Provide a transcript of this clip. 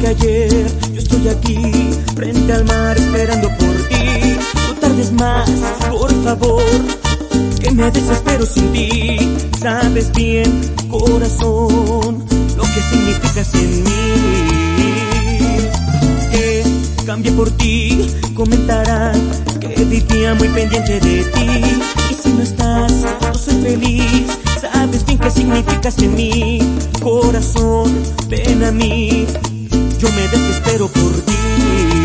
ayer, yo estoy aquí, frente al mar, esperando por ti. No tardes más, por favor, que me desespero sin ti. Sabes bien, corazón, lo que significas en mí. Que cambie por ti, comentarán que vivía muy pendiente de ti. Y si no estás, no soy feliz. Sabes bien qué significas en mí. Corazón, ven a mí, yo me desespero por ti.